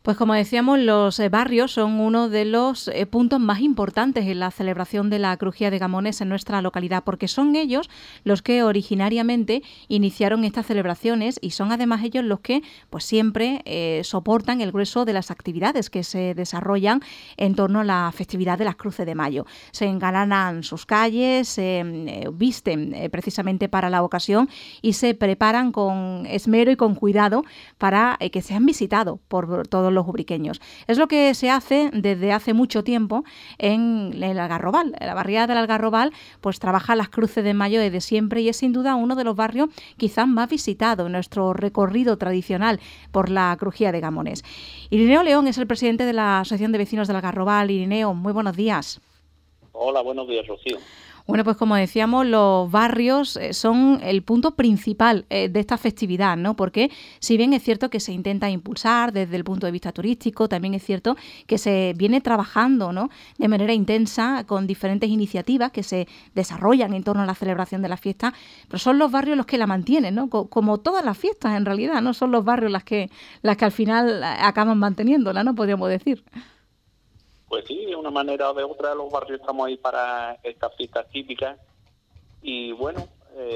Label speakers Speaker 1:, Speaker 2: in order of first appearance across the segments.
Speaker 1: Pues como decíamos, los barrios son uno de los puntos más importantes en la celebración de la crujía de Gamones en nuestra localidad, porque son ellos los que originariamente iniciaron estas celebraciones y son además ellos los que pues siempre soportan el grueso de las actividades que se desarrollan en torno a la festividad de las Cruces de Mayo. Se engalanan sus calles, se visten precisamente para la ocasión y se preparan con esmero y con cuidado para que sean visitados por todos los ubriqueños. Es lo que se hace desde hace mucho tiempo en el Algarrobal. La barriada del Algarrobal pues trabaja las Cruces de Mayo desde siempre y es sin duda uno de los barrios quizás más visitados en nuestro recorrido tradicional por la crujía de Gamones. Irineo León es el presidente de la Asociación de Vecinos del Algarrobal. Irineo, muy buenos días.
Speaker 2: Hola, buenos días, Rocío.
Speaker 1: Bueno, pues como decíamos, los barrios son el punto principal de esta festividad, ¿no? Porque si bien es cierto que se intenta impulsar desde el punto de vista turístico, también es cierto que se viene trabajando, ¿no?, de manera intensa con diferentes iniciativas que se desarrollan en torno a la celebración de la fiesta, pero son los barrios los que la mantienen, ¿no? Como todas las fiestas en realidad, ¿no? Son los barrios las que al final acaban manteniéndola, ¿no? Podríamos decir.
Speaker 2: Pues sí, de una manera o de otra los barrios estamos ahí para estas fiestas típicas y bueno,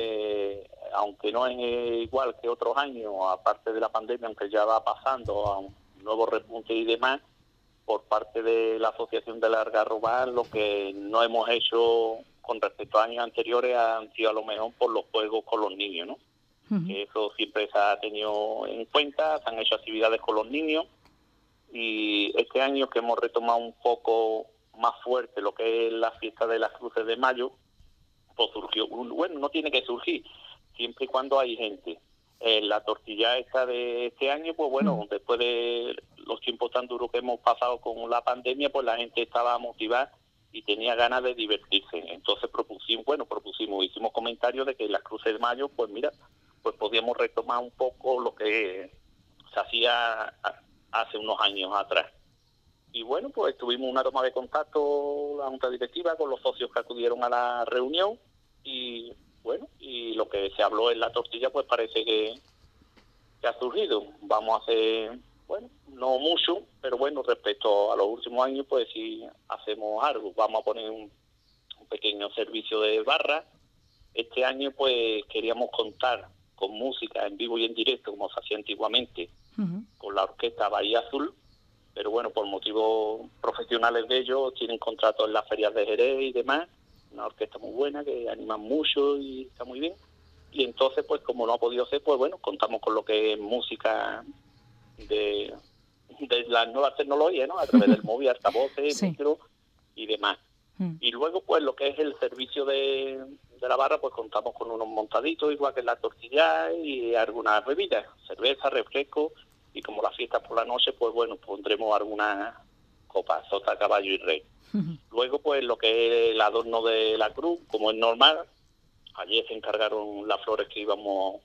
Speaker 2: aunque no es igual que otros años, aparte de la pandemia, aunque ya va pasando a un nuevo repunte y demás, por parte de la Asociación del Algarrobal, lo que no hemos hecho con respecto a años anteriores han sido a lo mejor por los juegos con los niños, ¿no?
Speaker 1: Uh-huh.
Speaker 2: Que eso siempre se ha tenido en cuenta, se han hecho actividades con los niños. Y este año que hemos retomado un poco más fuerte lo que es la fiesta de las Cruces de Mayo, pues surgió, bueno, no tiene que surgir, siempre y cuando hay gente. La tortilla esta de este año, pues bueno, después de los tiempos tan duros que hemos pasado con la pandemia, pues la gente estaba motivada y tenía ganas de divertirse. Entonces hicimos comentarios de que las Cruces de Mayo, pues mira, pues podíamos retomar un poco lo que se hacía hace unos años atrás. Y bueno, pues tuvimos una toma de contacto, la junta directiva, con los socios que acudieron a la reunión y bueno, y lo que se habló en la tortilla pues parece que ha surgido. Vamos a hacer, bueno, no mucho, pero bueno, respecto a los últimos años pues sí hacemos algo. Vamos a poner un pequeño servicio de barra. Este año pues queríamos contar con música en vivo y en directo como se hacía antiguamente, con la orquesta Bahía Azul, pero bueno, por motivos profesionales de ellos, tienen contratos en las ferias de Jerez y demás, una orquesta muy buena que animan mucho y está muy bien, y entonces pues como no ha podido ser, pues bueno, contamos con lo que es música de las nuevas tecnologías, ¿no?, a través del móvil, altavoces, sí, micro y demás. Y luego pues lo que es el servicio de la barra, pues contamos con unos montaditos, igual que la tortilla y algunas bebidas, cerveza, refresco, y como la fiesta por la noche, pues bueno, pondremos algunas copas, sota, caballo y rey. Luego pues lo que es el adorno de la cruz, como es normal, ayer se encargaron las flores que íbamos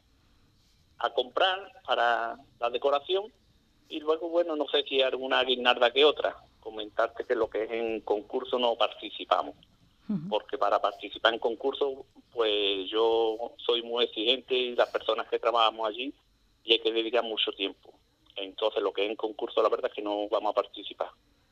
Speaker 2: a comprar para la decoración, y luego bueno, no sé si alguna guirnalda que otra. Comentarte que lo que es en concurso no participamos, porque para participar en concurso pues yo soy muy exigente y las personas que trabajamos allí y hay que dedicar mucho tiempo. Entonces lo que es en concurso la verdad es que no vamos a participar.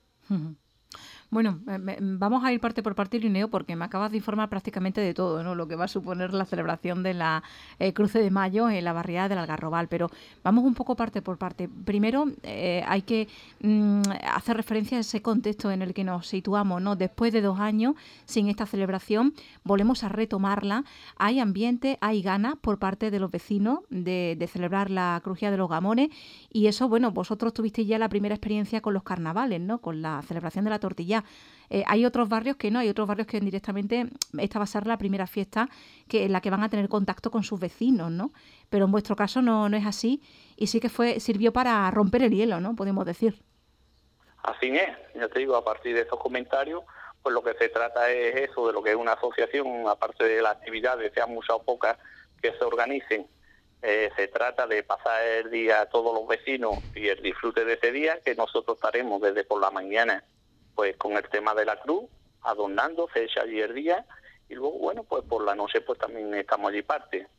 Speaker 1: Bueno, vamos a ir parte por parte, Irineo, porque me acabas de informar prácticamente de todo, ¿no?, lo que va a suponer la celebración de la Cruce de Mayo en la barriada del Algarrobal, pero vamos un poco parte por parte. Primero hay que hacer referencia a ese contexto en el que nos situamos, ¿no? Después de 2 años sin esta celebración, volvemos a retomarla. Hay ambiente, hay ganas por parte de los vecinos de celebrar la crujía de los Gamones, y eso, bueno, vosotros tuvisteis ya la primera experiencia con los carnavales, ¿no?, con la celebración de la tortilla. Hay otros barrios que no, hay otros barrios que directamente esta va a ser la primera fiesta en la que van a tener contacto con sus vecinos, ¿no? Pero en vuestro caso no es así, y sí que sirvió para romper el hielo, ¿no?, podemos decir.
Speaker 2: Así es, ya te digo, a partir de esos comentarios, pues lo que se trata es eso, de lo que es una asociación, aparte de las actividades, sean muchas o pocas, que se organicen. Se trata de pasar el día a todos los vecinos y el disfrute de ese día, que nosotros estaremos desde por la mañana pues con el tema de la cruz, adornando, se echa allí el día, y luego bueno, pues por la noche pues también estamos allí parte.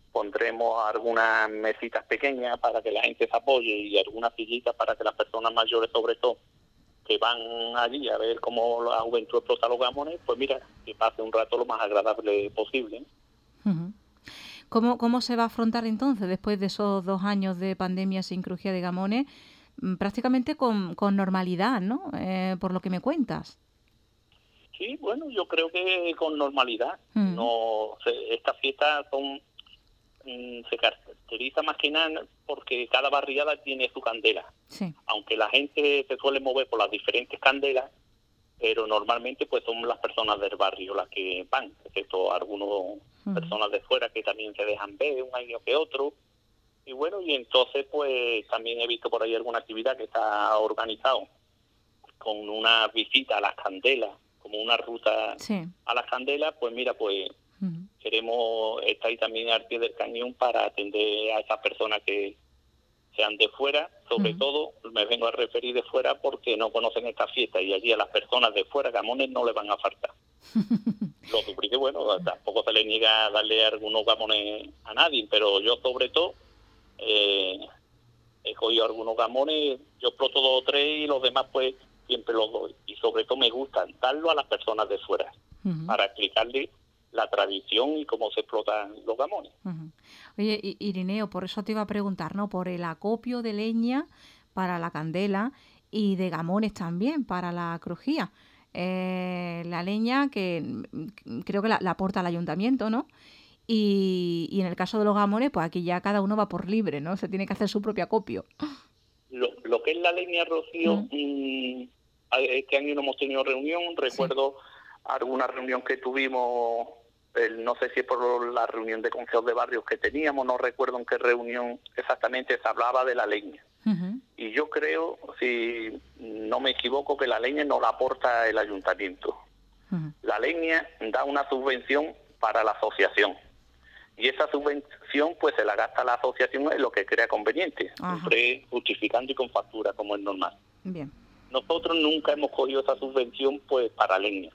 Speaker 2: pondremos algunas mesitas pequeñas para que la gente se apoye y algunas sillitas para que las personas mayores, sobre todo, que van allí a ver cómo la juventud explota los gamones, pues mira, que pase un rato lo más agradable posible.
Speaker 1: Uh-huh. ¿Cómo se va a afrontar entonces, después de esos 2 años de pandemia sin crujía de gamones, prácticamente con normalidad, ¿no? Por lo que me cuentas.
Speaker 2: Sí, bueno, yo creo que con normalidad. Estas fiestas se caracteriza más que nada porque cada barriada tiene su candela.
Speaker 1: Sí.
Speaker 2: Aunque la gente se suele mover por las diferentes candelas, pero normalmente pues son las personas del barrio las que van, excepto algunas personas de fuera que también se dejan ver un año que otro. Y bueno, y entonces pues también he visto por ahí alguna actividad que está organizado con una visita a las candelas, como una ruta a las candelas. Pues mira, pues queremos estar ahí también al pie del cañón para atender a esas personas que sean de fuera. Sobre todo me vengo a referir de fuera porque no conocen esta fiesta, y allí a las personas de fuera gamones no les van a faltar. Lo duplique, bueno, tampoco se le niega a darle algunos gamones a nadie, pero yo sobre todo he cogido algunos gamones, yo exploto 2 o 3 y los demás pues siempre los doy, y sobre todo me gusta darlo a las personas de fuera para explicarles la tradición y cómo se explotan los gamones.
Speaker 1: Oye, Irineo, por eso te iba a preguntar, ¿no? Por el acopio de leña para la candela y de gamones también para la crujía. La leña que creo que la aporta el ayuntamiento, ¿no? Y en el caso de los gamones, pues aquí ya cada uno va por libre, ¿no? Se tiene que hacer su propio acopio.
Speaker 2: Lo que es la leña, Rocío, este año no hemos tenido reunión. Recuerdo alguna reunión que tuvimos, no sé si es por la reunión de consejos de barrios que teníamos, no recuerdo en qué reunión exactamente se hablaba de la leña. Y yo creo, si no me equivoco, que la leña no la aporta el ayuntamiento. La leña da una subvención para la asociación, y esa subvención pues se la gasta la asociación en lo que crea conveniente, siempre justificando y con factura, como es normal.
Speaker 1: Bien.
Speaker 2: Nosotros nunca hemos cogido esa subvención pues para leña.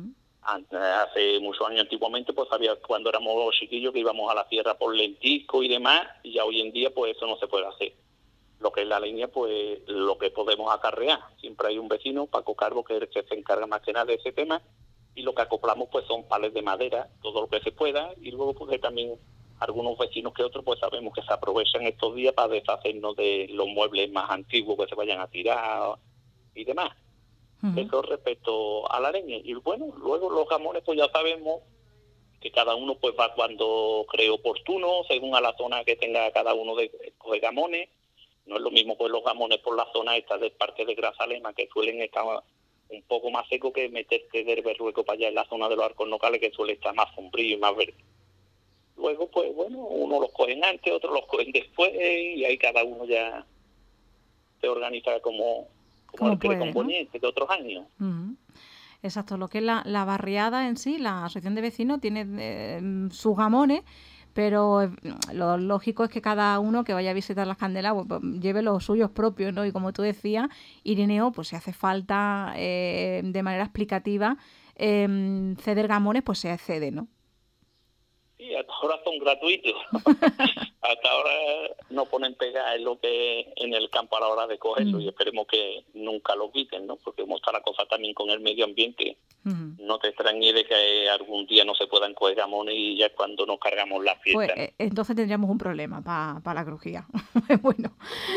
Speaker 2: Hace muchos años antiguamente pues había, cuando éramos chiquillos, que íbamos a la sierra por lentisco y demás, y ya hoy en día pues eso no se puede hacer. Lo que es la leña, pues lo que podemos acarrear, siempre hay un vecino, Paco Carbo, que es el que se encarga más que nada de ese tema, y lo que acoplamos pues son pales de madera, todo lo que se pueda, y luego pues también algunos vecinos que otros pues sabemos que se aprovechan estos días para deshacernos de los muebles más antiguos que se vayan a tirar y demás. Eso respecto a la leña. Y bueno, luego los gamones pues ya sabemos que cada uno pues va cuando cree oportuno, según a la zona que tenga cada uno de gamones. No es lo mismo pues los gamones por la zona esta del Parque de Grazalema, que suelen estar un poco más seco, que meterte del Berrueco para allá en la zona de los Arcos Nogales, que suele estar más sombrío y más verde. Luego, pues bueno, unos los cogen antes, otros los cogen después, y ahí cada uno ya se organiza como el que le conveniente, ¿no?, de otros años.
Speaker 1: Exacto, lo que es la barriada en sí, la asociación de vecinos tiene sus gamones, pero lo lógico es que cada uno que vaya a visitar las candelas pues, lleve los suyos propios, ¿no? Y como tú decías, Irineo, pues si hace falta de manera explicativa ceder gamones, pues se cede, ¿no?
Speaker 2: Sí, hasta ahora son gratuitos. Hasta ahora no ponen pega en lo que en el campo a la hora de cogerlo, y esperemos que nunca lo quiten, ¿no? Porque como está la cosa también con el medio ambiente, no te extrañes de que algún día no se puedan coger gamones, y ya es cuando nos cargamos la fiesta.
Speaker 1: Pues entonces tendríamos un problema para la crujía. Bueno.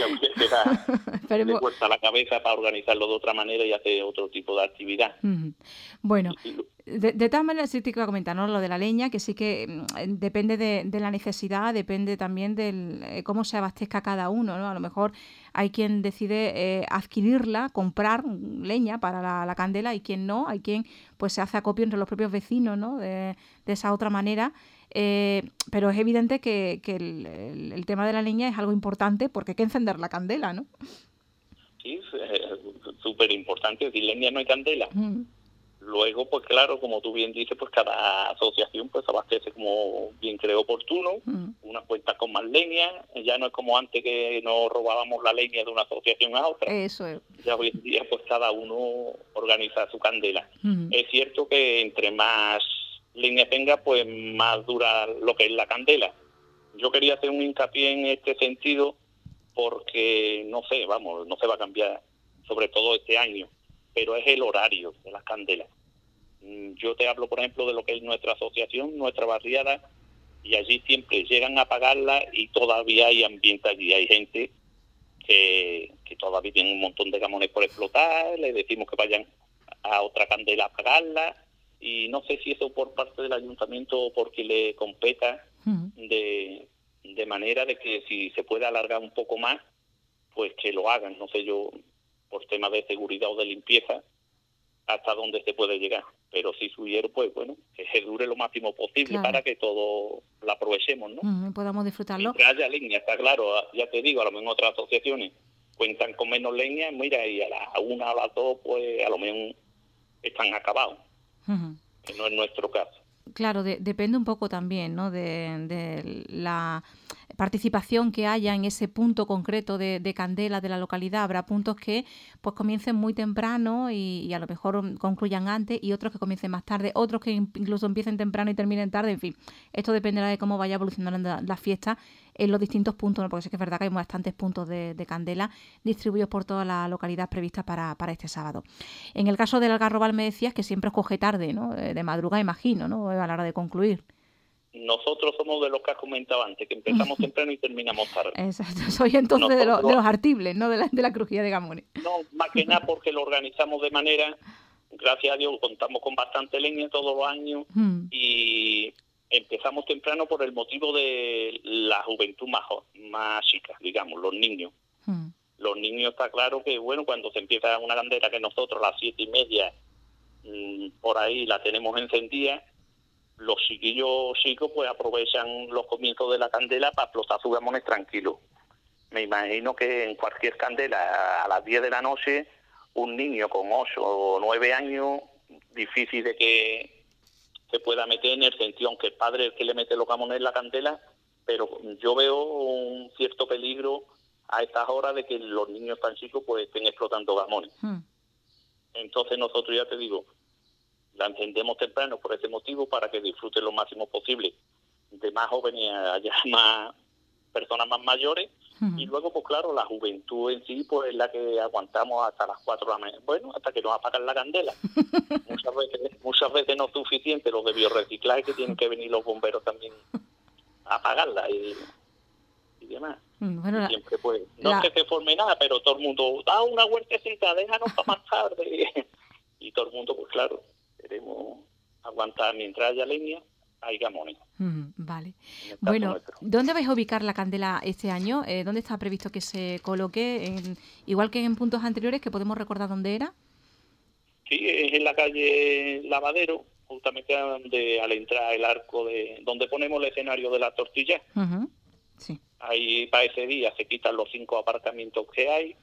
Speaker 2: Le cuesta la cabeza para organizarlo de otra manera y hacer otro tipo de actividad.
Speaker 1: Bueno, de todas maneras sí te iba a comentar, ¿no?, lo de la leña, que sí que depende de la necesidad, depende también de cómo se abastezca cada uno, ¿no? A lo mejor hay quien decide adquirirla, comprar leña para la candela, y quien no, hay quien pues se hace acopio entre los propios vecinos, ¿no?, de esa otra manera. Pero es evidente que el tema de la leña es algo importante, porque hay que encender la candela, ¿no?
Speaker 2: Sí, es súper importante. Sin leña no hay candela. Luego, pues claro, como tú bien dices, pues cada asociación pues abastece como bien cree oportuno, unas cuentas con más leña. Ya no es como antes, que nos robábamos la leña de una asociación a otra.
Speaker 1: Eso es.
Speaker 2: Ya hoy en día pues cada uno organiza su candela. Es cierto que entre más leña tenga, pues más dura lo que es la candela. yo quería hacer un hincapié en este sentido porque, no sé, vamos, no se va a cambiar, sobre todo este año, pero es el horario de las candelas. Yo te hablo, por ejemplo, de lo que es nuestra asociación, nuestra barriada, y allí siempre llegan a pagarla y todavía hay ambiente allí, hay gente que todavía tiene un montón de gamones por explotar, le decimos que vayan a otra candela a pagarla, y no sé si eso por parte del ayuntamiento o porque le competa, de manera de que si se puede alargar un poco más, pues que lo hagan, no sé yo, por temas de seguridad o de limpieza, hasta dónde se puede llegar. Pero si subiera, pues bueno, que se dure lo máximo posible, claro, para que todo lo aprovechemos, ¿no?
Speaker 1: Podamos disfrutarlo.
Speaker 2: Mientras haya leña, está claro, ya te digo, a lo mejor otras asociaciones cuentan con menos leña, mira, y a las 1 o a las 2, pues a lo mejor están acabados, que no es nuestro caso.
Speaker 1: Claro, depende un poco también, ¿no?, de la participación que haya en ese punto concreto de candela de la localidad. Habrá puntos que pues comiencen muy temprano y a lo mejor concluyan antes, y otros que comiencen más tarde, otros que incluso empiecen temprano y terminen tarde. En fin, esto dependerá de cómo vaya evolucionando la fiesta en los distintos puntos, ¿no? Porque sí que es verdad que hay bastantes puntos de candela distribuidos por toda la localidad prevista para este sábado. En el caso del Algarrobal me decías que siempre os coge tarde, ¿no? De madrugada, imagino, ¿no?, a la hora de concluir.
Speaker 2: Nosotros somos de los que has comentado antes, que empezamos temprano y terminamos tarde.
Speaker 1: Exacto, soy entonces de los artibles, ¿no?, de la crujía de gamones.
Speaker 2: No, más que nada porque lo organizamos de manera, gracias a Dios, contamos con bastante leña todos los años, y empezamos temprano por el motivo de la juventud más chica, digamos, los niños. Los niños, está claro que, bueno, cuando se empieza una candela, que nosotros a las 7:30, por ahí la tenemos encendida, los chiquillos chicos pues aprovechan los comienzos de la candela para explotar sus gamones tranquilos. Me imagino que en cualquier candela a las 10 de la noche, un niño con 8 o 9 años, difícil de que se pueda meter, en el sentido, aunque el padre es el que le mete los gamones en la candela, pero yo veo un cierto peligro a estas horas de que los niños tan chicos pues estén explotando gamones. Entonces nosotros, ya te digo, la encendemos temprano por ese motivo, para que disfruten lo máximo posible de más jóvenes, haya más personas más mayores, y luego, pues claro, la juventud en sí pues es la que aguantamos hasta las 4 de la mañana, bueno, hasta que nos apagan la candela. muchas veces no es suficiente los de biorreciclaje, que tienen que venir los bomberos también a apagarla y demás. Bueno, siempre pues, no es que se forme nada, pero todo el mundo, da una huertecita, déjanos para más tarde. Y todo el mundo, pues claro, queremos aguantar mientras haya leña, hay gamones.
Speaker 1: Vale. Bueno, ¿dónde vais a ubicar la candela este año? ¿Dónde está previsto que se coloque? Igual que en puntos anteriores, que podemos recordar dónde era.
Speaker 2: Sí, es en la calle Lavadero, justamente al entrar el arco donde ponemos el escenario de la tortilla.
Speaker 1: Sí.
Speaker 2: Ahí para ese día se quitan los 5 aparcamientos que hay,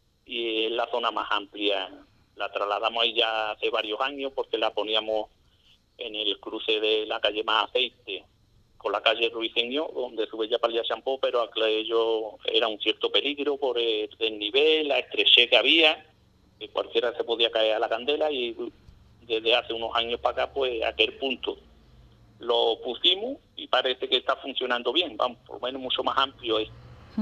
Speaker 2: y es la zona más amplia. La trasladamos ahí ya hace varios años, porque la poníamos en el cruce de la calle Más Aceite con la calle Ruiseñor, donde sube ya para el Champó, pero aquello era un cierto peligro por el desnivel, la estrechez que había, que cualquiera se podía caer a la candela, y desde hace unos años para acá, pues aquel punto lo pusimos y parece que está funcionando bien, vamos, por lo menos mucho más amplio es.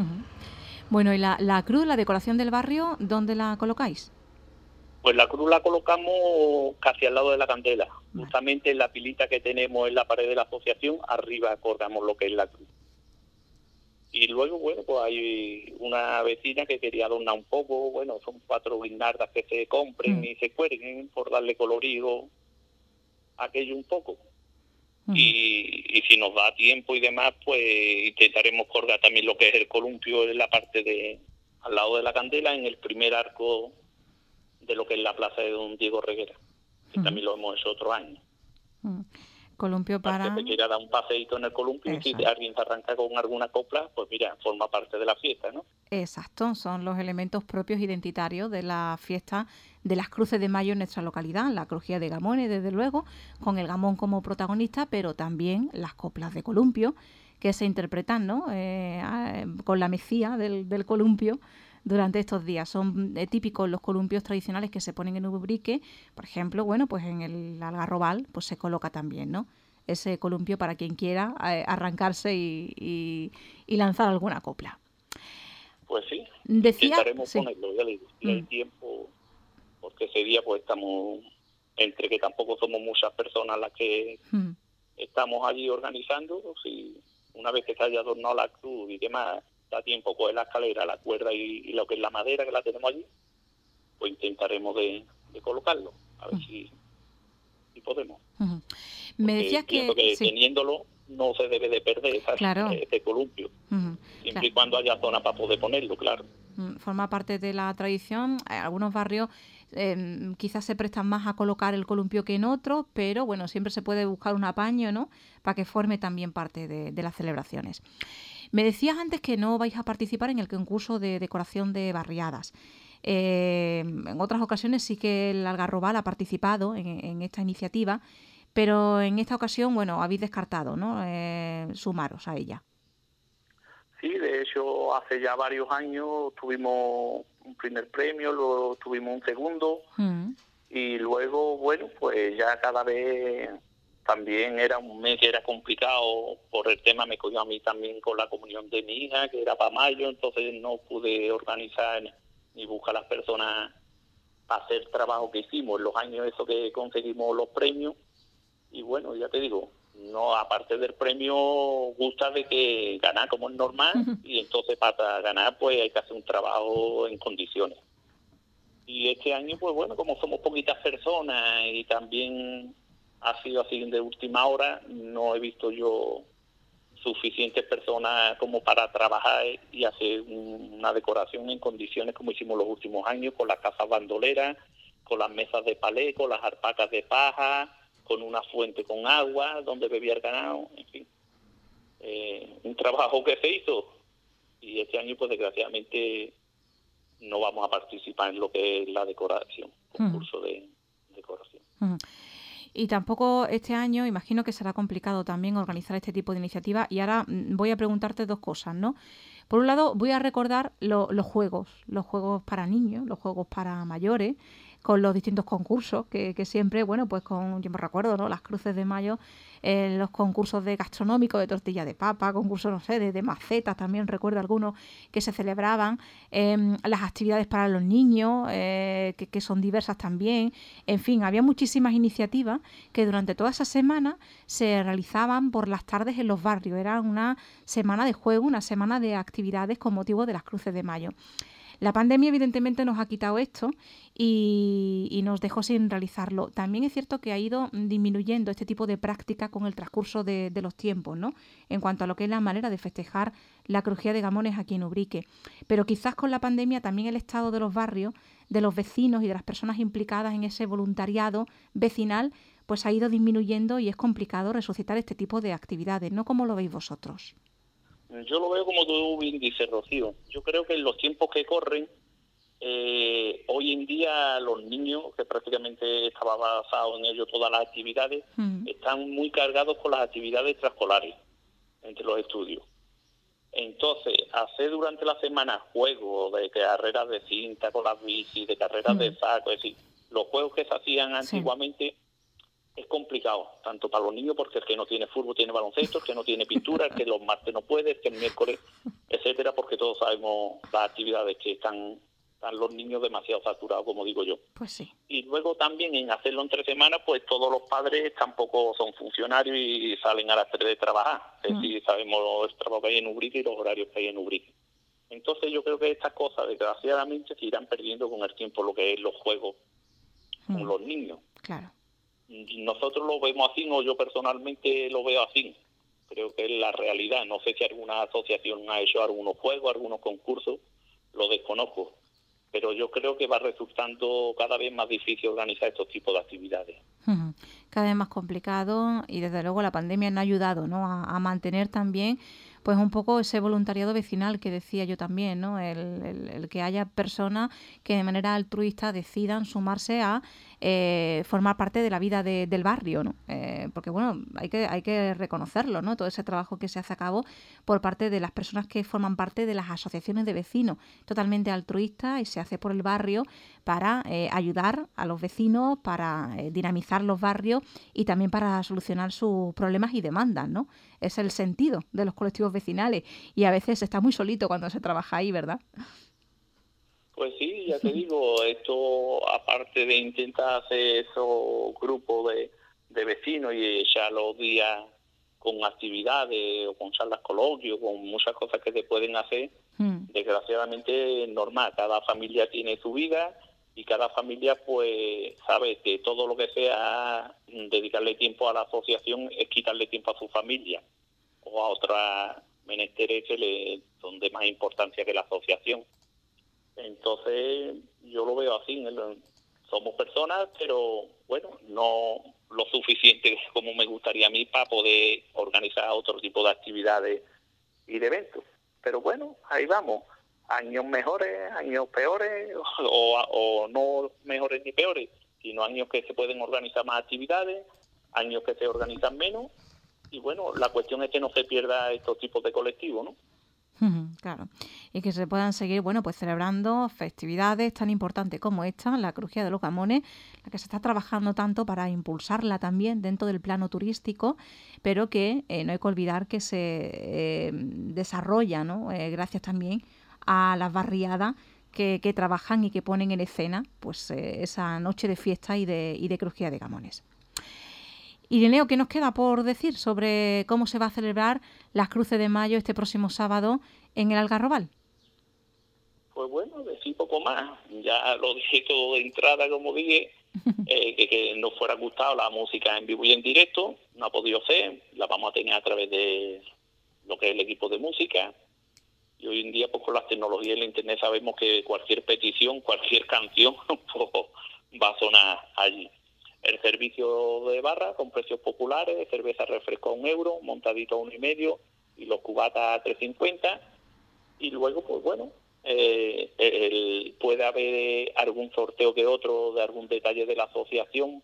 Speaker 1: Bueno, ¿y la cruz, la decoración del barrio, dónde la colocáis?
Speaker 2: Pues la cruz la colocamos casi al lado de la candela, justamente en la pilita que tenemos en la pared de la asociación, arriba colgamos lo que es la cruz. Y luego, bueno, pues hay una vecina que quería adornar un poco, bueno, son 4 guirnaldas que se compren y se cuelguen por darle colorido aquello un poco. Y si nos da tiempo y demás, pues intentaremos colgar también lo que es el columpio en la parte al lado de la candela, en el primer arco de lo que es la plaza de don Diego Reguera, que también lo hemos hecho otro año.
Speaker 1: Columpio para...
Speaker 2: que te quiera dar un paseíto en el columpio. Exacto. Y si alguien se arranca con alguna copla, pues mira, forma parte de la fiesta, ¿no?
Speaker 1: Exacto, son los elementos propios identitarios de la fiesta de las Cruces de Mayo en nuestra localidad, la crujía de gamones, desde luego, con el gamón como protagonista, pero también las coplas de columpio que se interpretan, ¿no?, con la mecía del columpio durante estos días. Son típicos los columpios tradicionales que se ponen en Ubrique, por ejemplo, bueno, pues en el Algarrobal pues se coloca también, ¿no?, ese columpio para quien quiera arrancarse y lanzar alguna copla.
Speaker 2: Pues sí,
Speaker 1: Decía,
Speaker 2: intentaremos
Speaker 1: sí.
Speaker 2: ponerlo, ya le digo, y el tiempo, porque ese día pues estamos, entre que tampoco somos muchas personas las que estamos allí organizando, si una vez que se haya adornado la cruz y demás, da tiempo coger la escalera, la cuerda y lo que es la madera que la tenemos allí, pues intentaremos de colocarlo, a ver si podemos.
Speaker 1: Me
Speaker 2: Porque
Speaker 1: decías
Speaker 2: pienso que
Speaker 1: sí.
Speaker 2: teniéndolo no se debe de perder
Speaker 1: claro.
Speaker 2: ese columpio, siempre y cuando haya zona para poder ponerlo, claro.
Speaker 1: Forma parte de la tradición. Algunos barrios quizás se prestan más a colocar el columpio que en otros, pero bueno, siempre se puede buscar un apaño, ¿no?, para que forme también parte de las celebraciones. Me decías antes que no vais a participar en el concurso de decoración de barriadas. En otras ocasiones sí que el Algarrobal ha participado en esta iniciativa, pero en esta ocasión, bueno, habéis descartado, ¿no?, sumaros a ella.
Speaker 2: Sí, de hecho, hace ya varios años tuvimos un primer premio, luego tuvimos un segundo, y luego, bueno, pues ya cada vez también era un mes que era complicado por el tema, me cogió a mí también con la comunión de mi hija, que era para mayo, entonces no pude organizar ni buscar a las personas para hacer el trabajo que hicimos en los años esos que conseguimos los premios. Y bueno, ya te digo, no, aparte del premio, gusta de que ganar como es normal, y entonces para ganar pues hay que hacer un trabajo en condiciones. Y este año, pues bueno, como somos poquitas personas y también ha sido así de última hora, no he visto yo suficientes personas como para trabajar y hacer una decoración en condiciones como hicimos los últimos años, con las casas bandoleras, con las mesas de palé, con las alpacas de paja, con una fuente con agua donde bebía el ganado, en fin. Un trabajo que se hizo, y este año pues desgraciadamente no vamos a participar en lo que es la decoración, concurso de decoración.
Speaker 1: Y tampoco este año, imagino que será complicado también organizar este tipo de iniciativa. Y ahora voy a preguntarte dos cosas, ¿no? Por un lado, voy a recordar los juegos para niños, los juegos para mayores, con los distintos concursos que siempre, bueno, pues yo me recuerdo, ¿no?, las cruces de mayo, los concursos de gastronómicos, de tortilla de papa, concursos, no sé, de macetas, también recuerdo algunos que se celebraban, las actividades para los niños, que son diversas también. En fin, había muchísimas iniciativas que durante toda esa semana se realizaban por las tardes en los barrios. Era una semana de juego, una semana de actividades con motivo de las cruces de mayo. La pandemia evidentemente nos ha quitado esto y nos dejó sin realizarlo. También es cierto que ha ido disminuyendo este tipo de práctica con el transcurso de los tiempos, ¿no?, en cuanto a lo que es la manera de festejar la crujía de Gamones aquí en Ubrique. Pero quizás con la pandemia también el estado de los barrios, de los vecinos y de las personas implicadas en ese voluntariado vecinal, pues ha ido disminuyendo y es complicado resucitar este tipo de actividades, ¿no? ¿Cómo lo veis vosotros?
Speaker 2: Yo lo veo como tú bien dices, Rocío. Yo creo que en los tiempos que corren, hoy en día los niños, que prácticamente estaba basado en ello todas las actividades, están muy cargados con las actividades extraescolares entre los estudios. Entonces, hacer durante la semana juegos de carreras de cinta con las bicis, de carreras de saco, es decir, los juegos que se hacían antiguamente, es complicado, tanto para los niños, porque el que no tiene fútbol tiene baloncesto, el que no tiene pintura, el que los martes no puede, el que el miércoles, etcétera, porque todos sabemos las actividades que están los niños demasiado saturados, como digo yo.
Speaker 1: Pues sí.
Speaker 2: Y luego también en hacerlo entre semanas, pues todos los padres tampoco son funcionarios y salen a las 3 de trabajar. Es decir, sabemos el trabajo que hay en Ubrique y los horarios que hay en Ubrique. Entonces yo creo que estas cosas, desgraciadamente, se irán perdiendo con el tiempo, lo que es los juegos con los niños.
Speaker 1: Claro.
Speaker 2: Nosotros lo vemos así, o yo personalmente lo veo así. Creo que es la realidad. No sé si alguna asociación ha hecho algunos juegos, algunos concursos, lo desconozco. Pero yo creo que va resultando cada vez más difícil organizar estos tipos de actividades.
Speaker 1: Cada vez más complicado, y desde luego la pandemia no ha ayudado, ¿no?, a mantener también pues un poco ese voluntariado vecinal que decía yo también, ¿no? El que haya personas que de manera altruista decidan sumarse a formar parte de la vida del barrio, ¿no? Porque bueno, hay que reconocerlo, ¿no? Todo ese trabajo que se hace a cabo por parte de las personas que forman parte de las asociaciones de vecinos, totalmente altruista, y se hace por el barrio para ayudar a los vecinos, para dinamizar los barrios y también para solucionar sus problemas y demandas, ¿no? Es el sentido de los colectivos vecinales y a veces se está muy solito cuando se trabaja ahí, ¿verdad?
Speaker 2: Pues sí, ya te digo, esto aparte de intentar hacer esos grupos de vecinos y echar los días con actividades o con charlas coloquios, con muchas cosas que se pueden hacer, desgraciadamente es normal, cada familia tiene su vida y cada familia pues sabe que todo lo que sea dedicarle tiempo a la asociación es quitarle tiempo a su familia o a otras menesteres que le son de más importancia que la asociación. Entonces yo lo veo así, somos personas, pero bueno, no lo suficiente como me gustaría a mí para poder organizar otro tipo de actividades y de eventos. Pero bueno, ahí vamos, años mejores, años peores, o no mejores ni peores, sino años que se pueden organizar más actividades, años que se organizan menos, y bueno, la cuestión es que no se pierda estos tipos de colectivos, ¿no?
Speaker 1: Claro, y que se puedan seguir, bueno, pues celebrando festividades tan importantes como esta, la Crujía de los Gamones, la que se está trabajando tanto para impulsarla también dentro del plano turístico, pero que no hay que olvidar que se desarrolla, ¿no? Gracias también a las barriadas que trabajan y que ponen en escena pues esa noche de fiesta y de Crujía de Gamones. Ireneo, ¿qué nos queda por decir sobre cómo se va a celebrar las Cruces de Mayo este próximo sábado en el Algarrobal?
Speaker 2: Pues bueno, decir poco más. Ya lo dije todo de entrada, como dije, que nos fuera gustado la música en vivo y en directo. No ha podido ser, la vamos a tener a través de lo que es el equipo de música. Y hoy en día, pues con las tecnologías y el internet sabemos que cualquier petición, cualquier canción pues, va a sonar allí. El servicio de barra con precios populares, cerveza refresco a €1, montadito a €1,5 y los cubatas a $3,50. Y luego, pues bueno, puede haber algún sorteo que otro de algún detalle de la asociación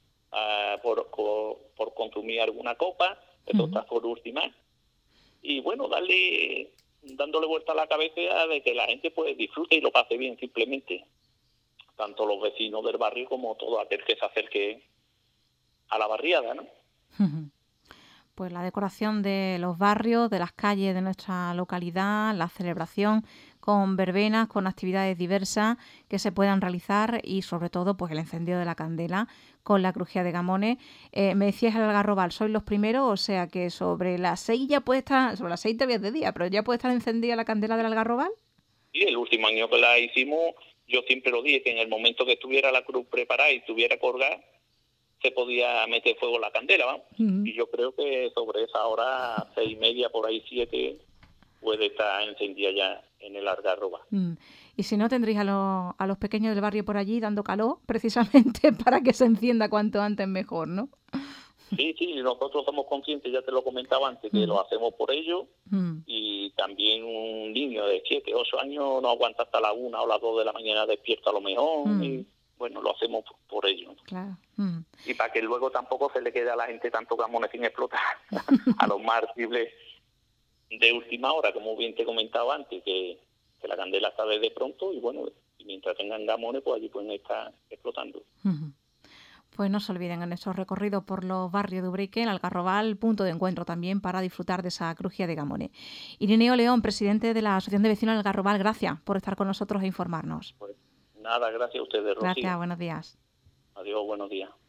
Speaker 2: por consumir alguna copa, eso está por última. Y bueno, dándole vuelta a la cabeza de que la gente pues disfrute y lo pase bien simplemente. Tanto los vecinos del barrio como todo aquel que se acerque a la barriada, ¿no?
Speaker 1: Pues la decoración de los barrios, de las calles de nuestra localidad, la celebración con verbenas, con actividades diversas que se puedan realizar y sobre todo pues el encendido de la candela con la Crujía de Gamones. Me decías el Algarrobal, sois los primeros, o sea que sobre las 6 ya puede estar, sobre las 6 todavía es de día, pero ya puede estar encendida la candela del Algarrobal.
Speaker 2: Sí, el último año que la hicimos, yo siempre lo dije, que en el momento que estuviera la cruz preparada y estuviera colgada, se podía meter fuego en la candela, ¿vamos? Y yo creo que sobre esa hora, 6:30, por ahí 7, puede estar encendida ya en el Algarroba.
Speaker 1: Y si no, tendréis a los pequeños del barrio por allí dando calor, precisamente para que se encienda cuanto antes mejor, ¿no?
Speaker 2: Sí, nosotros somos conscientes, ya te lo comentaba antes, que lo hacemos por ellos, y también un niño de 7, 8 años no aguanta hasta la 1 o las 2 de la mañana despierto a lo mejor, y bueno, lo hacemos por ellos.
Speaker 1: Claro.
Speaker 2: Y para que luego tampoco se le quede a la gente tanto gamones sin explotar, a los martibles de última hora, como bien te comentaba antes, que la candela está desde pronto, y bueno, mientras tengan gamones, pues allí pueden estar explotando.
Speaker 1: Pues no se olviden en nuestro recorrido por los barrios de Ubrique, el Algarrobal, punto de encuentro también para disfrutar de esa crujía de Gamones. Ireneo León, presidente de la Asociación de Vecinos del Algarrobal, gracias por estar con nosotros e informarnos.
Speaker 2: Pues nada, gracias a ustedes, Rocío.
Speaker 1: Gracias, buenos días.
Speaker 2: Adiós, buenos días.